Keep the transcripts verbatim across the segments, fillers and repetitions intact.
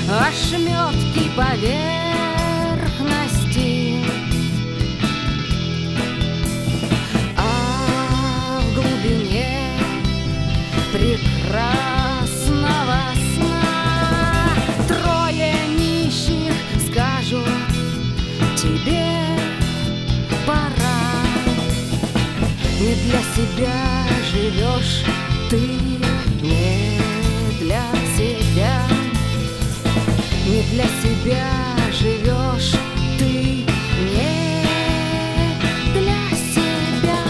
ошметки поверхности, а в глубине прекрасного сна трое нищих скажут: тебе пора. Не для себя живешь ты, не для себя, не для себя живешь ты, не для себя.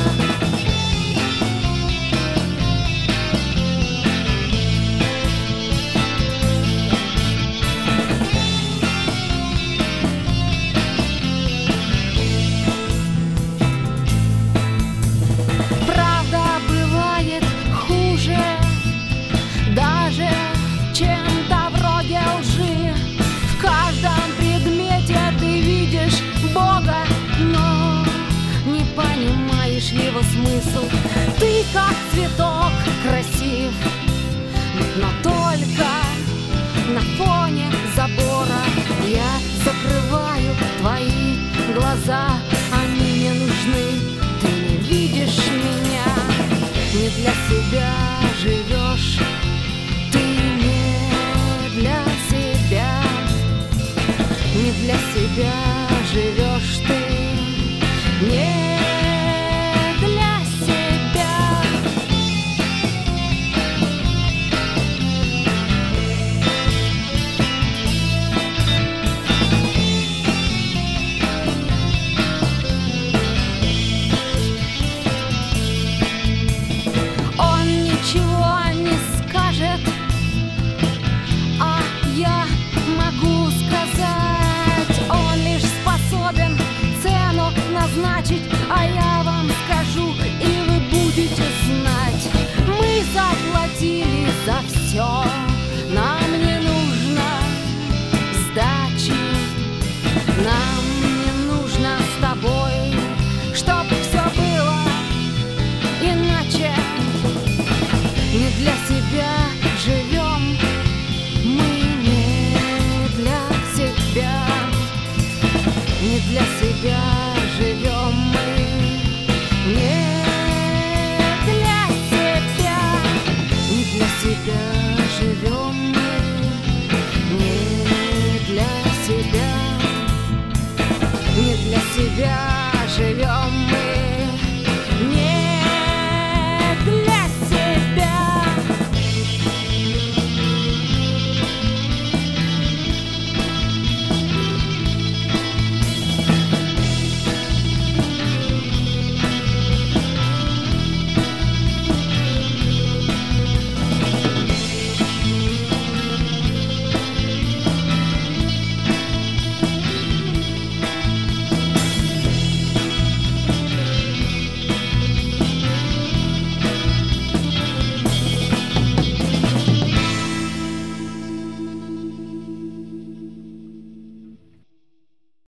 Правда бывает хуже, даже чем-то вроде лжи. В каждом предмете ты видишь Бога, но не понимаешь его смысл. Ты как цветок красив, но только на фоне забора. Я закрываю твои глаза, они не нужны, ты не видишь меня. Не для себя живешь ты, не для себя, не для себя живешь